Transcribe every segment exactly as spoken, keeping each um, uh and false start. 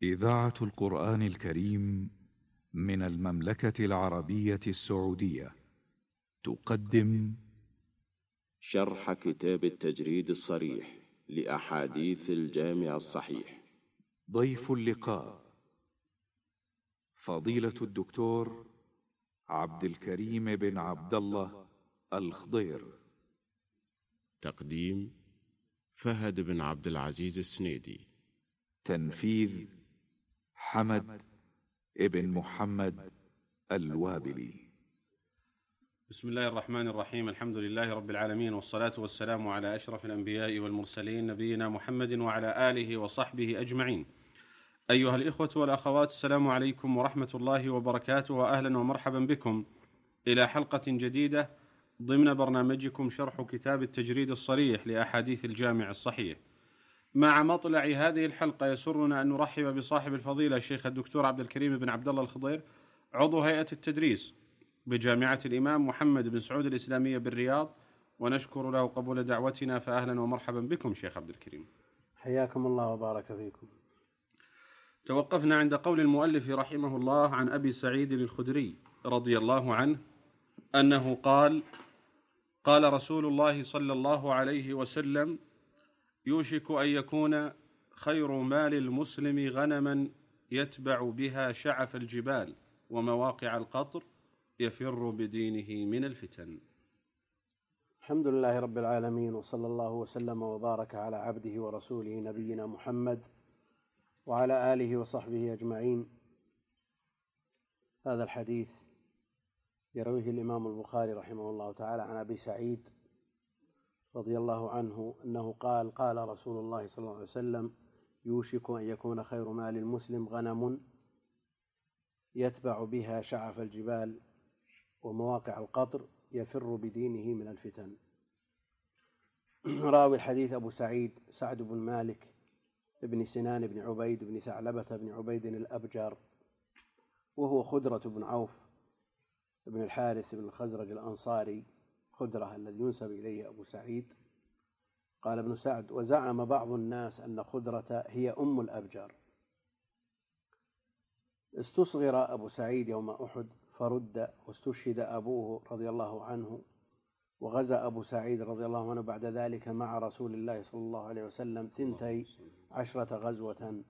إذاعة القرآن الكريم من المملكة العربية السعودية تقدم شرح كتاب التجريد الصريح لأحاديث الجامع الصحيح. ضيف اللقاء فضيلة الدكتور عبد الكريم بن عبد الله الخضير. تقديم فهد بن عبد العزيز السنيدي. تنفيذ حمد ابن محمد الوابلي. بسم الله الرحمن الرحيم. الحمد لله رب العالمين، والصلاة والسلام على أشرف الأنبياء والمرسلين نبينا محمد وعلى آله وصحبه أجمعين. أيها الإخوة والأخوات، السلام عليكم ورحمة الله وبركاته، وأهلا ومرحبا بكم إلى حلقة جديدة ضمن برنامجكم شرح كتاب التجريد الصريح لأحاديث الجامع الصحيح. مع مطلع هذه الحلقة يسرنا أن نرحب بصاحب الفضيلة الشيخ الدكتور عبد الكريم بن عبد الله الخضير، عضو هيئة التدريس بجامعة الإمام محمد بن سعود الإسلامية بالرياض، ونشكر له قبول دعوتنا، فأهلا ومرحبا بكم شيخ عبد الكريم. حياكم الله وبارك فيكم. توقفنا عند قول المؤلف رحمه الله عن أبي سعيد الخدري رضي الله عنه أنه قال: قال رسول الله صلى الله عليه وسلم: يوشك أن يكون خير مال المسلم غنما يتبع بها شعف الجبال ومواقع القطر يفر بدينه من الفتن. الحمد لله رب العالمين، وصلى الله وسلم وبارك على عبده ورسوله نبينا محمد وعلى آله وصحبه أجمعين. هذا الحديث يرويه الإمام البخاري رحمه الله تعالى عن أبي سعيد رضي الله عنه أنه قال: قال رسول الله صلى الله عليه وسلم: يوشك أن يكون خير مال المسلم غنم يتبع بها شعف الجبال ومواقع القطر يفر بدينه من الفتن. راوي الحديث أبو سعيد سعد بن مالك ابن سنان بن عبيد بن ثعلبة بن عبيد الأبجر، وهو خدرة بن عوف بن الحارث بن الخزرج الأنصاري، خدرة الذي ينسب إليه أبو سعيد. قال ابن سعد: وزعم بعض الناس أن خدرة هي أم الأبجر. استصغر أبو سعيد يوم أحد فرد، واستشهد أبوه رضي الله عنه، وغزا أبو سعيد رضي الله عنه بعد ذلك مع رسول الله صلى الله عليه وسلم ثنتي عشرة غزوة.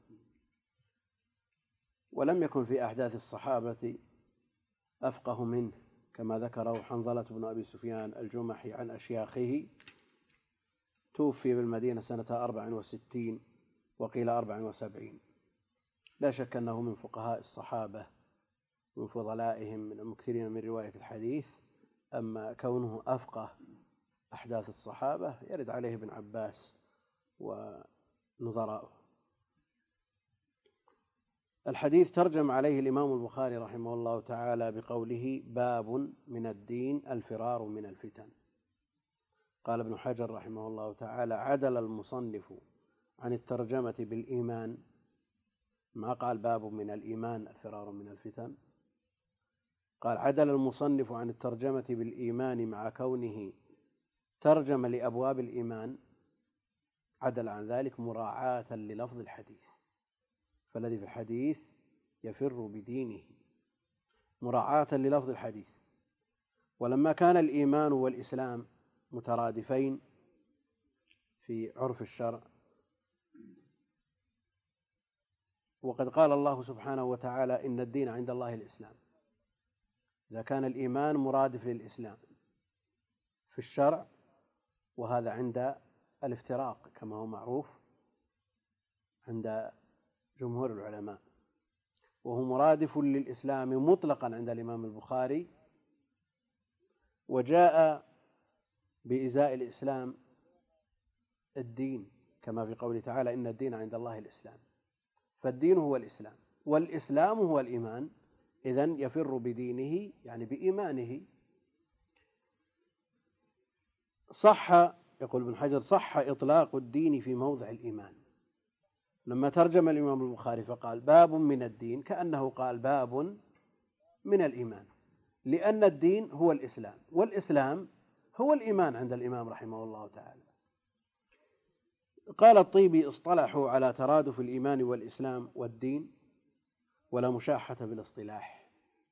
ولم يكن في أحداث الصحابة أفقه منه، كما ذكره حنظلة بن أبي سفيان الجمحي عن أشياخه. توفي بالمدينة سنة أربع وستين وقيل أربع وسبعين. لا شك أنه من فقهاء الصحابة، من فضلائهم، من المكثرين من رواية الحديث. أما كونه أفقه أحداث الصحابة يرد عليه ابن عباس ونظراؤه. الحديث ترجم عليه الإمام البخاري رحمه الله تعالى بقوله: باب من الدين الفرار من الفتن. قال ابن حجر رحمه الله تعالى: عدل المصنف عن الترجمة بالإيمان، ما قال باب من الإيمان الفرار من الفتن. قال: عدل المصنف عن الترجمة بالإيمان مع كونه ترجم لأبواب الإيمان، عدل عن ذلك مراعاة للفظ الحديث، فالذي في الحديث يفر بدينه مراعاة للفظ الحديث. ولما كان الإيمان والإسلام مترادفين في عرف الشرع، وقد قال الله سبحانه وتعالى: إن الدين عند الله الإسلام، إذا كان الإيمان مرادف للإسلام في الشرع، وهذا عند الافتراق كما هو معروف عند جمهور العلماء، وهو مرادف للإسلام مطلقا عند الإمام البخاري، وجاء بإزاء الإسلام الدين كما في قوله تعالى: إن الدين عند الله الإسلام. فالدين هو الإسلام، والإسلام هو الإيمان، إذن يفر بدينه يعني بإيمانه. صح، يقول ابن حجر: صح إطلاق الدين في موضع الإيمان. لما ترجم الإمام البخاري فقال باب من الدين، كأنه قال باب من الإيمان، لأن الدين هو الإسلام، والإسلام هو الإيمان عند الإمام رحمه الله تعالى. قال الطيبي: اصطلحوا على ترادف الإيمان والإسلام والدين ولا مشاحة في الاصطلاح.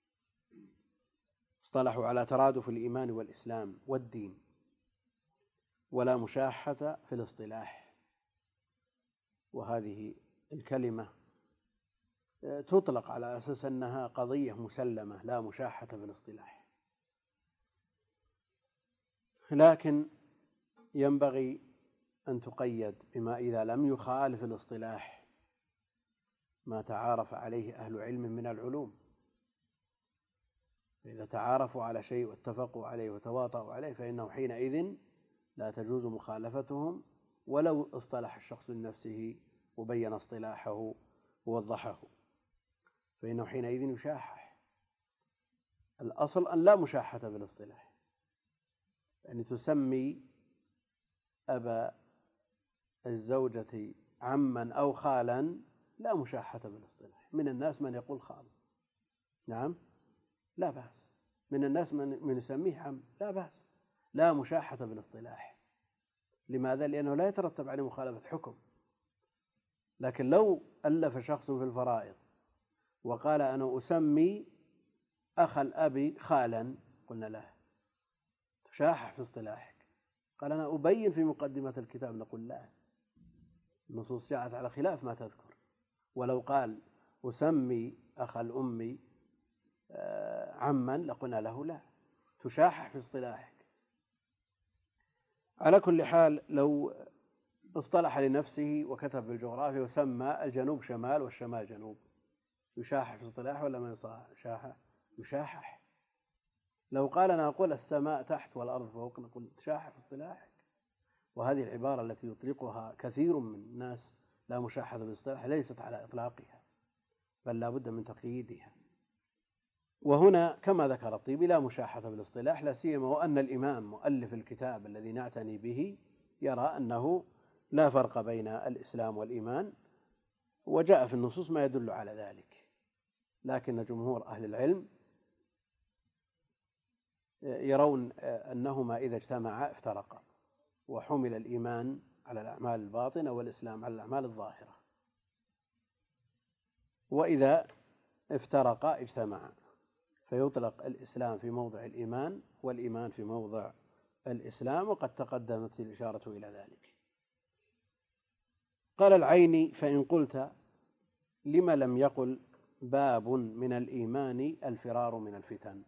اصطلحوا على ترادف الإيمان والإسلام والدين ولا مشاحة في الاصطلاح. وهذه الكلمة تطلق على أساس أنها قضية مسلمة لا مشاحة في الاصطلاح، لكن ينبغي أن تقيد بما إذا لم يخالف الاصطلاح ما تعارف عليه أهل علم من العلوم. إذا تعارفوا على شيء واتفقوا عليه وتواطؤوا عليه فإنه حينئذ لا تجوز مخالفتهم ولو اصطلح الشخص لنفسه وبين اصطلاحه ووضحه، فإنه حينئذ يشاحح. الأصل أن لا مشاحة بالاصطلاح، يعني تسمي أبا الزوجة عما أو خالا لا مشاحة بالاصطلاح. من الناس من يقول خال، نعم لا بأس، من الناس من يسميه عم لا بأس، لا مشاحة بالاصطلاح. لماذا؟ لأنه لا يترتب عليه مخالفة حكم. لكن لو ألف شخص في الفرائض وقال أنا أسمي أخ الأب خالا، قلنا له تشاحح في اصطلاحك. قال أنا أبين في مقدمة الكتاب، نقول لا، النصوص جاءت على خلاف ما تذكر. ولو قال أسمي أخ الأم عما لقلنا له لا، تشاحح في اصطلاحك. على كل حال، لو اصطلح لنفسه وكتب بالجغرافيا وسمى الجنوب شمال والشمال جنوب، يشاحح في اصطلاحه ولا ما يشاحح؟ يشاحح. لو قال أنا أقول السماء تحت والأرض فوق، نقول تشاحح في اصطلاحك. وهذه العبارة التي يطلقها كثير من الناس لا مشاحة بالاصطلاح ليست على إطلاقها، بل لا بد من تقييدها. وهنا كما ذكر الطيبي لا مشاحة بالاصطلاح، لا سيما وأن الإمام مؤلف الكتاب الذي نعتني به يرى أنه لا فرق بين الإسلام والإيمان، وجاء في النصوص ما يدل على ذلك. لكن جمهور أهل العلم يرون أنهما إذا اجتمعا افترقا، وحمل الإيمان على الأعمال الباطنة والإسلام على الأعمال الظاهرة، وإذا افترقا اجتمعا، فيطلق الإسلام في موضع الإيمان والإيمان في موضع الإسلام، وقد تقدمت الإشارة إلى ذلك. قال العيني: فإن قلت لما لم يقل باب من الإيمان الفرار من الفتن،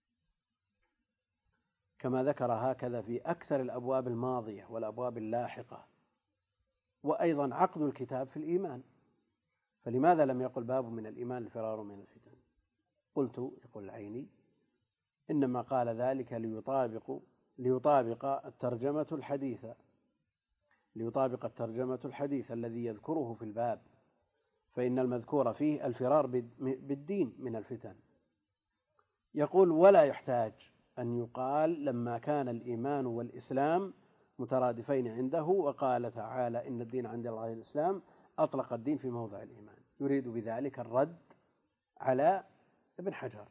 كما ذكر هكذا في أكثر الأبواب الماضية والأبواب اللاحقة، وأيضا عقد الكتاب في الإيمان، فلماذا لم يقل باب من الإيمان الفرار من الفتن؟ قلت، يقول العيني: إنما قال ذلك ليطابق ليطابق الترجمة الحديثة ليطابق الترجمة الحديث الذي يذكره في الباب، فإن المذكور فيه الفرار بالدين من الفتن. يقول: ولا يحتاج أن يقال لما كان الإيمان والإسلام مترادفين عنده وقال تعالى إن الدين عند الله الإسلام، أطلق الدين في موضع الإيمان. يريد بذلك الرد على ابن حجر.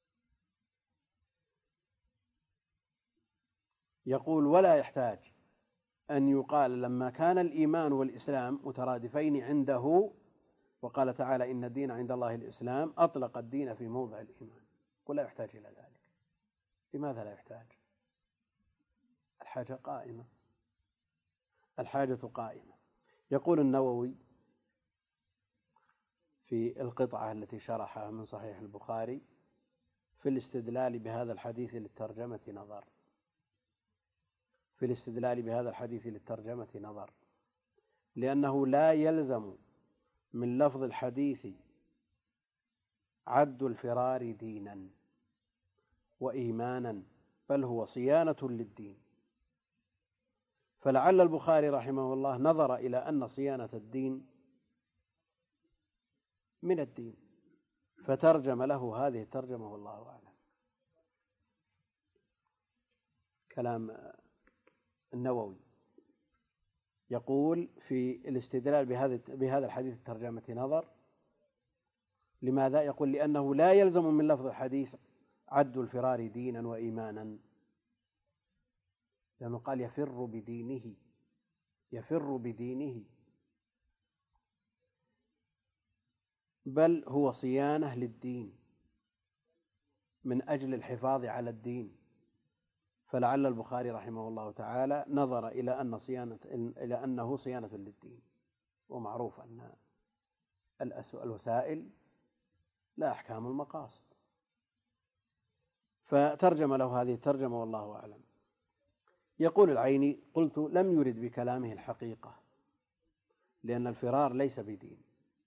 يقول: ولا يحتاج أن يقال لما كان الإيمان والإسلام مترادفين عنده وقال تعالى إن الدين عند الله الإسلام، أطلق الدين في موضع الإيمان. ولا يحتاج إلى ذلك. لماذا لا يحتاج؟ الحاجة قائمة الحاجة قائمة. يقول النووي في القطعة التي شرحها من صحيح البخاري: في الاستدلال بهذا الحديث للترجمة نظر في الاستدلال بهذا الحديث للترجمة نظر لأنه لا يلزم من لفظ الحديث عد الفرار دينا وإيمانا، بل هو صيانة للدين. فلعل البخاري رحمه الله نظر إلى أن صيانة الدين من الدين فترجم له هذه الترجمة، والله أعلم. كلام النووي يقول: في الاستدلال بهذا بهذا الحديث الترجمة نظر. لماذا؟ يقول: لأنه لا يلزم من لفظ الحديث عد الفرار دينا وإيمانا، لأنه قال يفر بدينه، يفر بدينه، بل هو صيانة للدين من أجل الحفاظ على الدين. فلعل البخاري رحمه الله تعالى نظر إلى أن صيانة إلى أنه صيانة للدين، ومعروف أن الوسائل لا أحكام المقاصد، فترجم له هذه الترجمة والله أعلم. يقول العيني: قلت لم يرد بكلامه الحقيقة، لأن الفرار ليس بدين،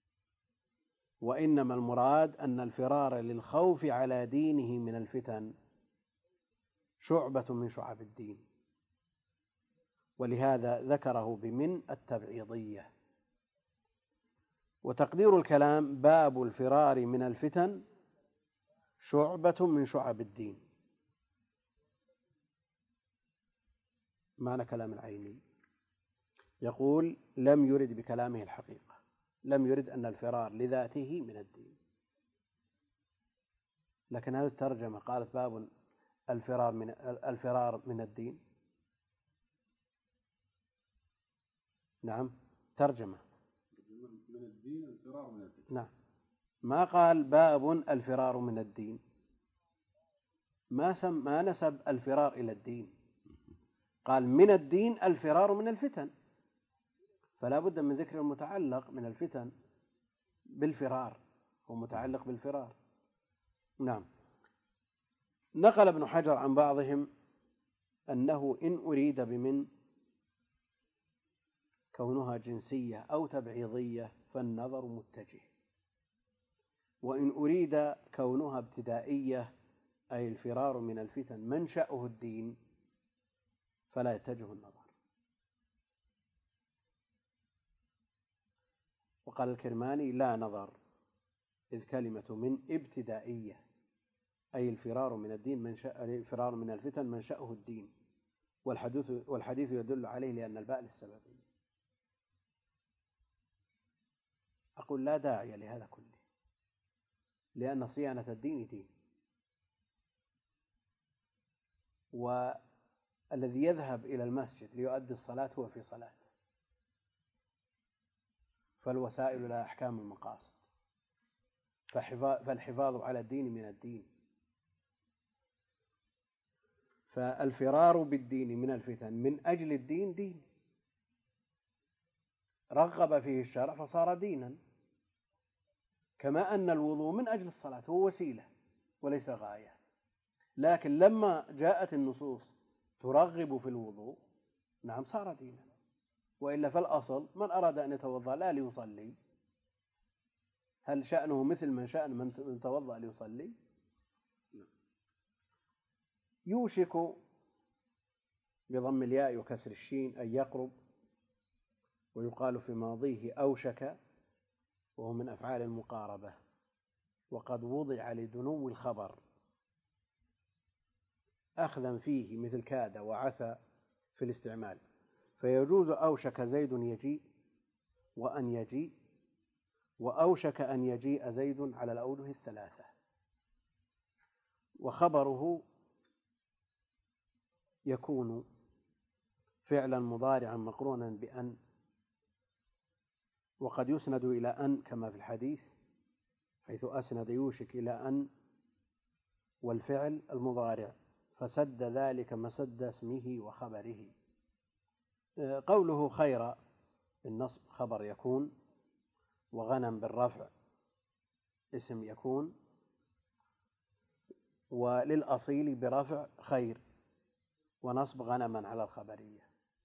وإنما المراد أن الفرار للخوف على دينه من الفتن شعبة من شعب الدين، ولهذا ذكره بمن التبعيضية. وتقدير الكلام: باب الفرار من الفتن شعبة من شعب الدين. معنى كلام العيني، يقول: لم يرد بكلامه الحقيقة، لم يرد أن الفرار لذاته من الدين. لكن هذه الترجمة قالت باب الفرار من الفرار من الدين. نعم، ترجمة من الدين الفرار من الدين. نعم، ما قال باب الفرار من الدين، ما سم ما نسب الفرار إلى الدين، قال من الدين الفرار من الفتن، فلا بد من ذكر المتعلق من الفتن بالفرار، هو متعلق بالفرار. نعم. نقل ابن حجر عن بعضهم أنه إن أريد بمن كونها جنسية أو تبعيضية فالنظر متجه، وإن أريد كونها ابتدائية أي الفرار من الفتن منشأه الدين فلا يتجه النظر. وقال الكرماني: لا نظر، إذ كلمة من ابتدائية أي الفرار من الدين منشأ الفرار من الفتن منشأه الدين، والحديث والحديث يدل عليه لأن الباء للسببية. أقول: لا داعي لهذا كله، لأن صيانة الدين دين، والذي يذهب إلى المسجد ليؤدي الصلاة هو في صلاة، فالوسائل لا أحكام المقاصد، فالحفاظ على الدين من الدين. فالفرار بالدين من الفتن من أجل الدين دين، رغب فيه الشرع فصار دينا، كما أن الوضوء من أجل الصلاة هو وسيلة وليس غاية، لكن لما جاءت النصوص ترغب في الوضوء نعم صار دينا، وإلا فالأصل من أراد أن يتوضأ لا ليصلي، هل شأنه مثل من شأن من توضأ ليصلي؟ يوشك بضم الياء وكسر الشين أن يقرب، ويقال في ماضيه أوشك، وهو من أفعال المقاربة، وقد وضع لدنو الخبر أخذا فيه مثل كاد وعسى في الاستعمال، فيجوز أوشك زيد يجيء وأن يجيء، وأوشك أن يجيء زيد على الأوجه الثلاثة. وخبره يكون فعلا مضارعا مقرونا بأن، وقد يسند إلى أن كما في الحديث حيث أسند يوشك إلى أن والفعل المضارع، فسد ذلك مسد اسمه وخبره. قوله خير بالنصب خبر يكون، وغنم بالرفع اسم يكون، وللأصيل برفع خير ونصب غنما على الخبرية.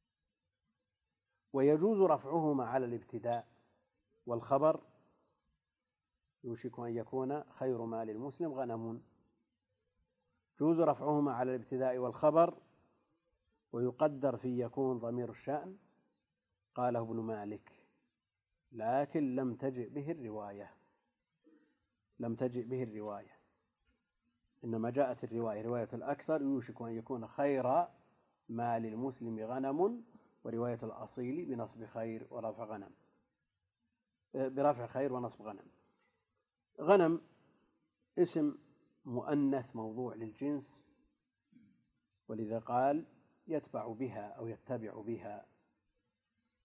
ويجوز رفعهما على الابتداء والخبر، يوشك أن يكون خير مال المسلم غنم، يجوز رفعهما على الابتداء والخبر، ويقدر في يكون ضمير الشأن، قاله ابن مالك، لكن لم تجئ به الرواية، لم تجئ به الرواية، إنما جاءت الرواية رواية الأكثر يوشك أن يكون خير مال المسلم غنم، ورواية الأصيل بنصب خير ورفع غنم، برفع خير ونصب غنم. غنم اسم مؤنث موضوع للجنس، ولذا قال يتبع بها أو يتبع بها،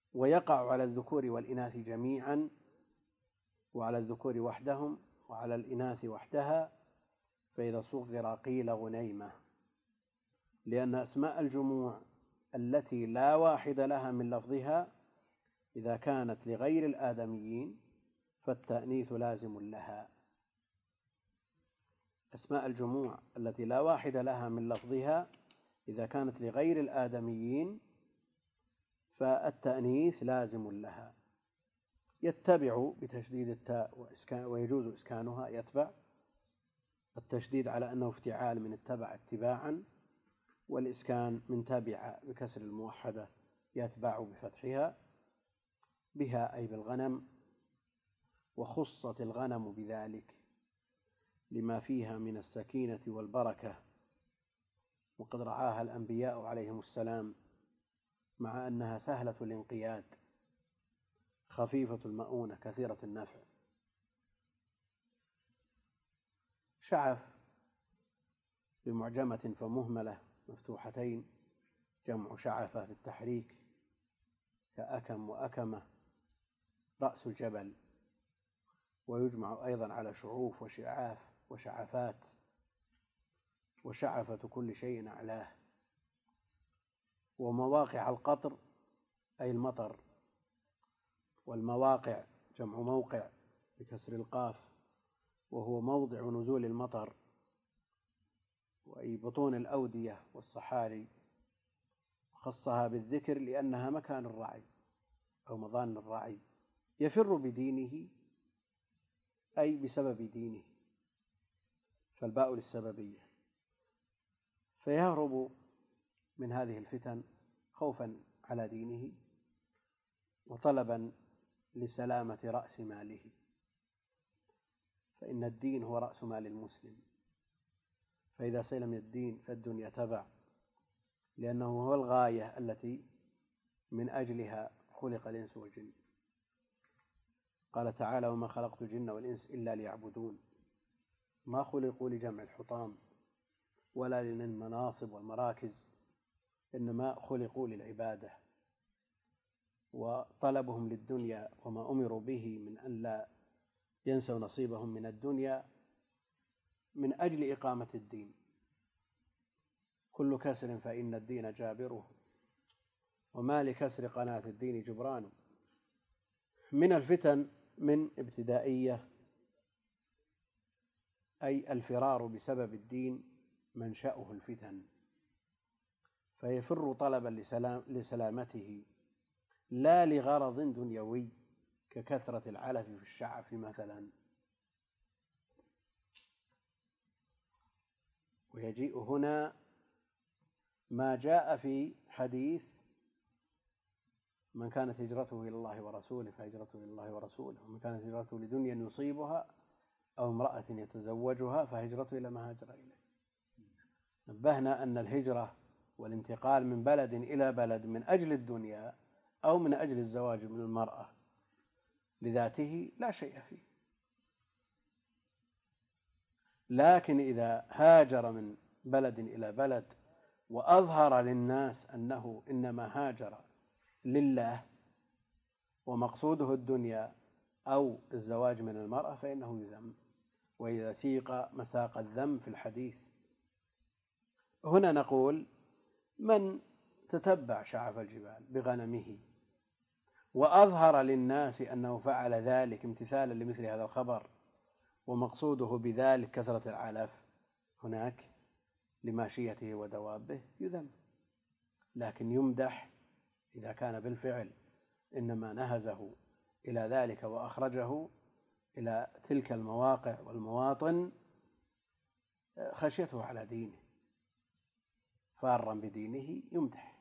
ويقع على الذكور والإناث جميعا، وعلى الذكور وحدهم وعلى الإناث وحدها، فإذا صغر قيل غنيمة، لأن أسماء الجموع التي لا واحد لها من لفظها إذا كانت لغير الآدميين فالتأنيث لازم لها. أسماء الجموع التي لا واحد لها من لفظها إذا كانت لغير الآدميين فالتأنيث لازم لها. يتبع بتشديد التاء ويجوز إسكانها، يتبع التشديد على أنه افتعال من اتبع اتباعا، والإسكان من تبع بكسر الموحدة يتبع بفتحها، بها أي بالغنم. وخصت الغنم بذلك لما فيها من السكينة والبركة، وقد رعاها الأنبياء عليهم السلام، مع أنها سهلة الانقياد خفيفة المؤونة كثيرة النفع. شعف بمعجمة فمهملة مفتوحتين جمع شعفة بالتحريك، كأكم وأكمة رأس الجبل، ويجمع أيضا على شعوف وشعاف وشعفات، وشعفة كل شيء أعلاه. ومواقع القطر أي المطر، والمواقع جمع موقع بكسر القاف، وهو موضع نزول المطر، وأي بطون الأودية والصحاري. خصها بالذكر لأنها مكان الرعي أو مظان الرعي. يفر بدينه أي بسبب دينه، فالباء للسببية، فيهرب من هذه الفتن خوفا على دينه وطلبا لسلامة رأس ماله، فإن الدين هو رأس مال المسلم، فإذا سلم الدين فالدنيا تبع، لأنه هو الغاية التي من أجلها خلق الإنس والجن. قال تعالى: وما خلقت الجن والإنس إلا ليعبدون. ما خلقوا لجمع الحطام ولا للمناصب والمراكز، إنما خلقوا للعبادة. وطلبهم للدنيا وما أمروا به من أن لا ينسوا نصيبهم من الدنيا من أجل إقامة الدين. كل كسر فإن الدين جابره، وما لكسر قناة الدين جبران. من الفتن من ابتدائية أي الفرار بسبب الدين منشأه الفتن، فيفر طلبا لسلام لسلامته لا لغرض دنيوي ككثرة العلف في الشعف مثلا. ويجيء هنا ما جاء في حديث: من كانت هجرته إلى الله ورسوله فهجرته إلى الله ورسوله، ومن كانت هجرته لدنيا يصيبها أو امرأة يتزوجها فهجرته إلى ما هاجر إليه. نبهنا أن الهجرة والانتقال من بلد إلى بلد من أجل الدنيا أو من أجل الزواج من المرأة لذاته لا شيء فيه، لكن إذا هاجر من بلد إلى بلد وأظهر للناس أنه إنما هاجر لله ومقصوده الدنيا أو الزواج من المرأة فإنه يذم، وإذا سيق مساق الذم في الحديث. هنا نقول: من تتبع شعف الجبال بغنمه وأظهر للناس أنه فعل ذلك امتثالا لمثل هذا الخبر ومقصوده بذلك كثرة العلف هناك لماشيته ودوابه، يذم. لكن يمدح إذا كان بالفعل إنما نهزه إلى ذلك وأخرجه إلى تلك المواقع والمواطن خشيته على دينه فارا بدينه، يمدح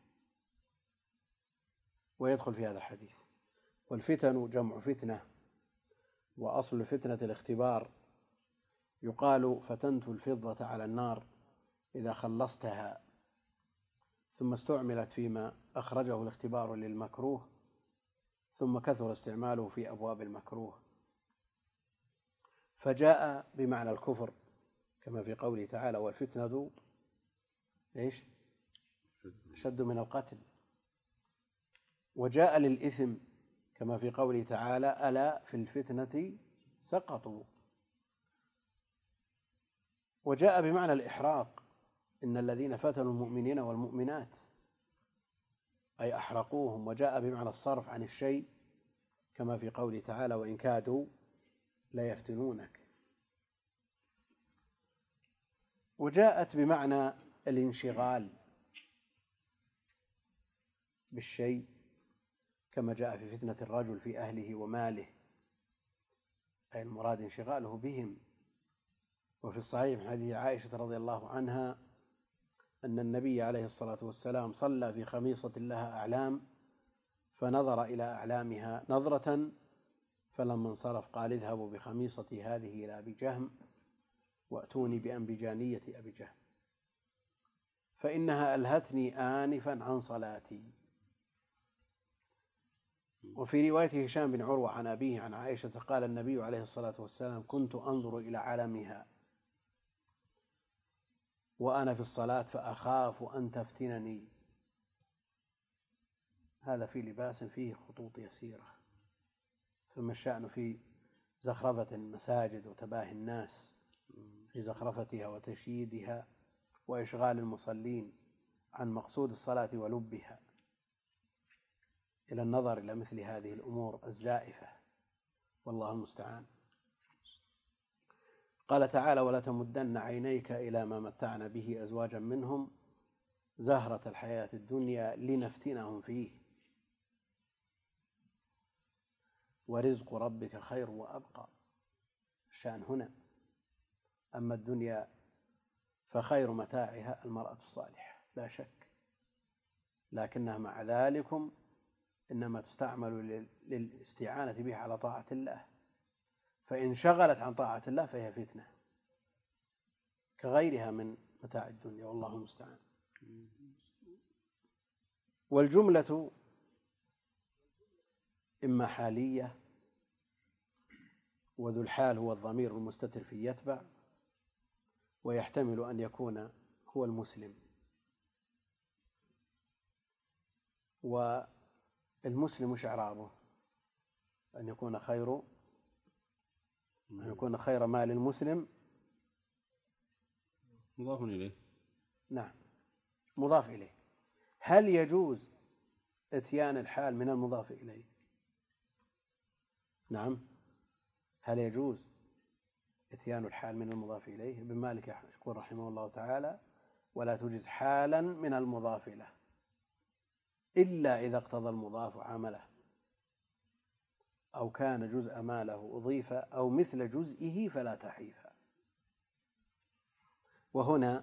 ويدخل في هذا الحديث. والفتن جمع فتنة، وأصل الفتنة الاختبار. يقال: فتنت الفضة على النار إذا خلصتها، ثم استعملت فيما أخرجه الاختبار للمكروه، ثم كثر استعماله في أبواب المكروه، فجاء بمعنى الكفر كما في قوله تعالى: والفتنة إيش؟ أشد من القتل. وجاء للإثم كما في قوله تعالى ألا في الفتنة سقطوا، وجاء بمعنى الإحراق إن الذين فتنوا المؤمنين والمؤمنات أي أحرقوهم، وجاء بمعنى الصرف عن الشيء كما في قوله تعالى وإن كادوا ليفتنونك، وجاءت بمعنى الانشغال بالشيء كما جاء في فتنة الرجل في أهله وماله، أي المراد انشغاله بهم. وفي الصحيح من حديث عائشة رضي الله عنها أن النبي عليه الصلاة والسلام صلى في خميصة لها أعلام فنظر إلى أعلامها نظرة، فلما انصرف قال اذهبوا بخميصتي هذه إلى أبي جهم وأتوني بأنبجانية أبي جهم فإنها ألهتني آنفا عن صلاتي. وفي رواية هشام بن عروة عن أبيه عن عائشة قال النبي عليه الصلاة والسلام كنت أنظر إلى علمها وأنا في الصلاة فأخاف أن تفتنني. هذا في لباس فيه خطوط يسيرة، ثم الشأن في زخرفة المساجد وتباهي الناس في زخرفتها وتشييدها وإشغال المصلين عن مقصود الصلاة ولبها إلى النظر إلى مثل هذه الأمور الزائفة، والله المستعان. قال تعالى ولا تمدن عينيك إلى ما متعنا به أزواجا منهم زهرة الحياة الدنيا لنفتنهم فيه ورزق ربك خير وأبقى. الشأن هنا أما الدنيا فخير متاعها المرأة الصالحة لا شك، لكنها مع ذلكم إنما تستعمل للاستعانة بها على طاعة الله، فإن شغلت عن طاعة الله فهي فتنة كغيرها من متاع الدنيا، والله المستعان. والجملة إما حالية وذو الحال هو الضمير المستتر في يتبع، ويحتمل أن يكون هو المسلم، والمسلم وش إعرابه؟ أن يكون خير أن يكون خير مال المسلم مضاف إليه. نعم مضاف إليه. هل يجوز إتيان الحال من المضاف إليه؟ نعم هل يجوز إتيان الحال من المضاف إليه؟ ابن مالك يقول رحمه الله تعالى ولا تجز حالا من المضاف له إلا إذا اقتضى المضاف عمله أو كان جزء ما له أضيف أو مثل جزئه فلا تحيف. وهنا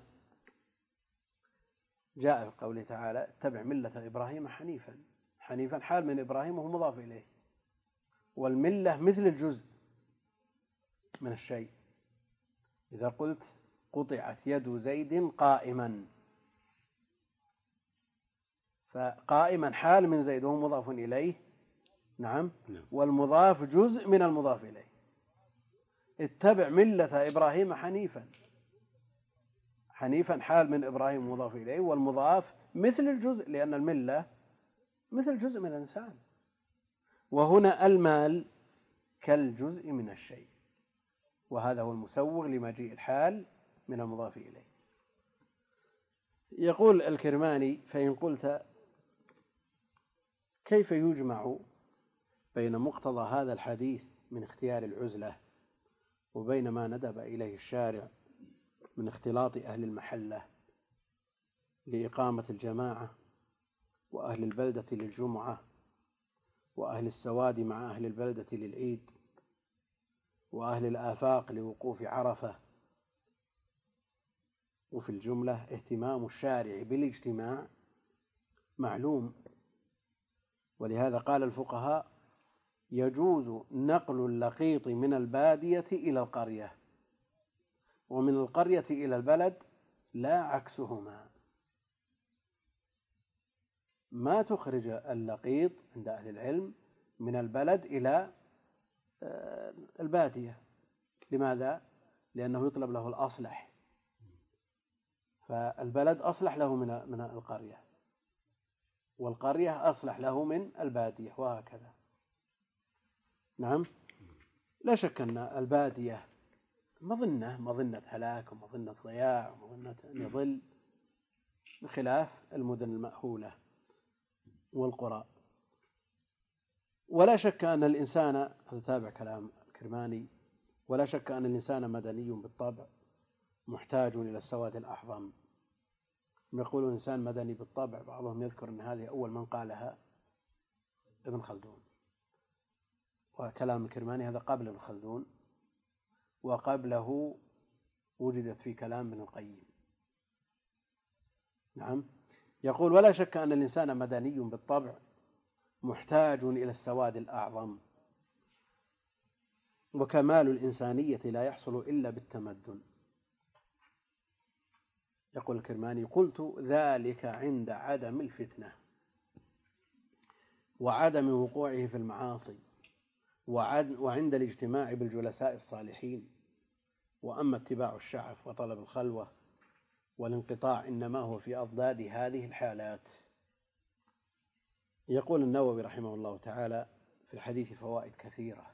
جاء في قوله تعالى اتبع ملة إبراهيم حنيفا، حنيفا حال من إبراهيم وهو مضاف إليه، والملة مثل الجزء من الشيء. إذا قلت قطعت يد زيد قائما فقائما حال من زيد وهو مضاف إليه، نعم، والمضاف جزء من المضاف إليه. اتبع ملة إبراهيم حنيفا، حنيفا حال من إبراهيم مضاف إليه، والمضاف مثل الجزء لأن الملة مثل جزء من الإنسان، وهنا المال كالجزء من الشيء، وهذا هو المسوغ لمجيء الحال من المضاف إليه. يقول الكرماني فإن قلت كيف يجمع بين مقتضى هذا الحديث من اختيار العزلة وبين ما ندب إليه الشارع من اختلاط أهل المحلة لإقامة الجماعة وأهل البلدة للجمعة وأهل السواد مع أهل البلدة للعيد وأهل الآفاق لوقوف عرفة؟ وفي الجملة اهتمام الشارع بالاجتماع معلوم، ولهذا قال الفقهاء يجوز نقل اللقيط من البادية إلى القرية ومن القرية إلى البلد لا عكسهما. ما تخرج اللقيط عند أهل العلم من البلد إلى البادية. لماذا؟ لأنه يطلب له الأصلح، فالبلد أصلح له من من القرية. والقرية أصلح له من البادية، وهكذا. نعم، لا شك أن البادية مظنة مظنة هلاك ومظنة ضياع ومظنة أن يضل، بخلاف المدن المأهولة والقرى. ولا شك أن الإنسان، هذا تابع كلام الكرماني، ولا شك أن الإنسان مدني بالطبع محتاج إلى السواد الأعظم. يقول الإنسان مدني بالطبع، بعضهم يذكر أن هذه أول من قالها ابن خلدون، وكلام الكرماني هذا قبل ابن خلدون، وقبله وجدت في كلام ابن القيم. نعم، يقول ولا شك أن الإنسان مدني بالطبع محتاج إلى السواد الأعظم، وكمال الإنسانية لا يحصل إلا بالتمدن. يقول الكرماني: قلت ذلك عند عدم الفتنة وعدم وقوعه في المعاصي وعند الاجتماع بالجلساء الصالحين. وأما اتباع الشعف وطلب الخلوة والانقطاع إنما هو في أضداد هذه الحالات. يقول النووي رحمه الله تعالى في الحديث فوائد كثيرة،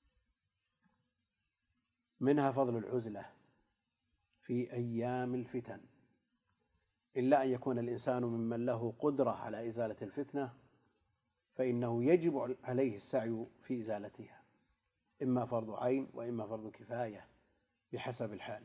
منها فضل العزلة في أيام الفتن، إلا أن يكون الإنسان ممن له قدرة على إزالة الفتنة فإنه يجب عليه السعي في إزالتها، إما فرض عين وإما فرض كفاية بحسب الحال.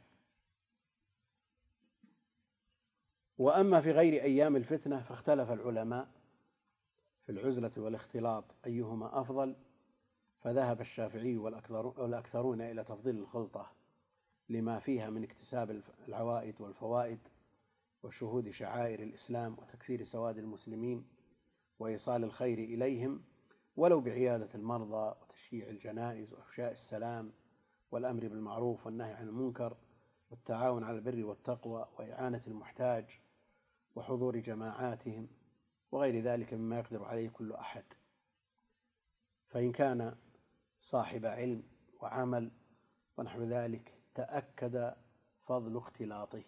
وأما في غير أيام الفتنة فاختلف العلماء في العزلة والاختلاط أيهما أفضل، فذهب الشافعي والأكثرون إلى تفضيل الخلطة لما فيها من اكتساب العوائد والفوائد وشهود شعائر الإسلام وتكثير سواد المسلمين وإيصال الخير إليهم، ولو بعيادة المرضى وتشييع الجنائز وإفشاء السلام والأمر بالمعروف والنهي عن المنكر والتعاون على البر والتقوى وإعانة المحتاج وحضور جماعاتهم وغير ذلك مما يقدر عليه كل أحد. فإن كان صاحب علم وعمل ونحو ذلك تأكد فضل اختلاطه.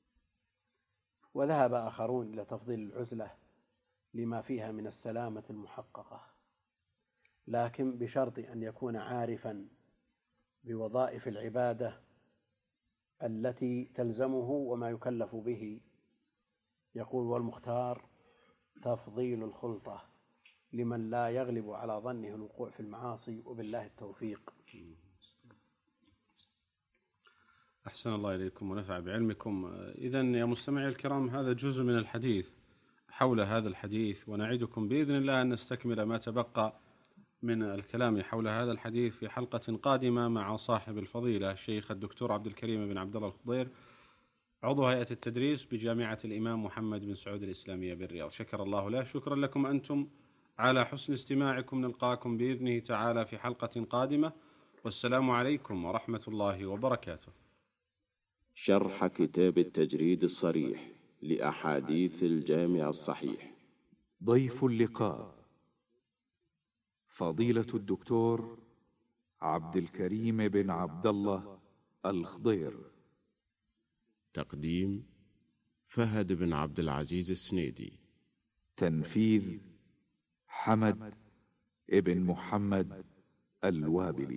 وذهب آخرون إلى تفضيل العزلة لما فيها من السلامة المحققة، لكن بشرط أن يكون عارفا بوظائف العبادة التي تلزمه وما يكلف به. يقول: والمختار تفضيل الخلطة لمن لا يغلب على ظنه الوقوع في المعاصي، وبالله التوفيق. أحسن الله إليكم ونفع بعلمكم. إذن يا مستمعي الكرام، هذا جزء من الحديث حول هذا الحديث، ونعدكم بإذن الله أن نستكمل ما تبقى من الكلام حول هذا الحديث في حلقة قادمة مع صاحب الفضيلة الشيخ الدكتور عبد الكريم بن عبد الله الخضير، عضو هيئة التدريس بجامعة الإمام محمد بن سعود الإسلامية بالرياض. شكر الله له. شكرا لكم أنتم على حسن استماعكم. نلقاكم بإذنه تعالى في حلقة قادمة، والسلام عليكم ورحمة الله وبركاته. شرح كتاب التجريد الصريح لأحاديث الجامع الصحيح. ضيف اللقاء فضيلة الدكتور عبد الكريم بن عبد الله الخضير. تقديم فهد بن عبد العزيز السنيدي. تنفيذ حمد ابن محمد الوابلي.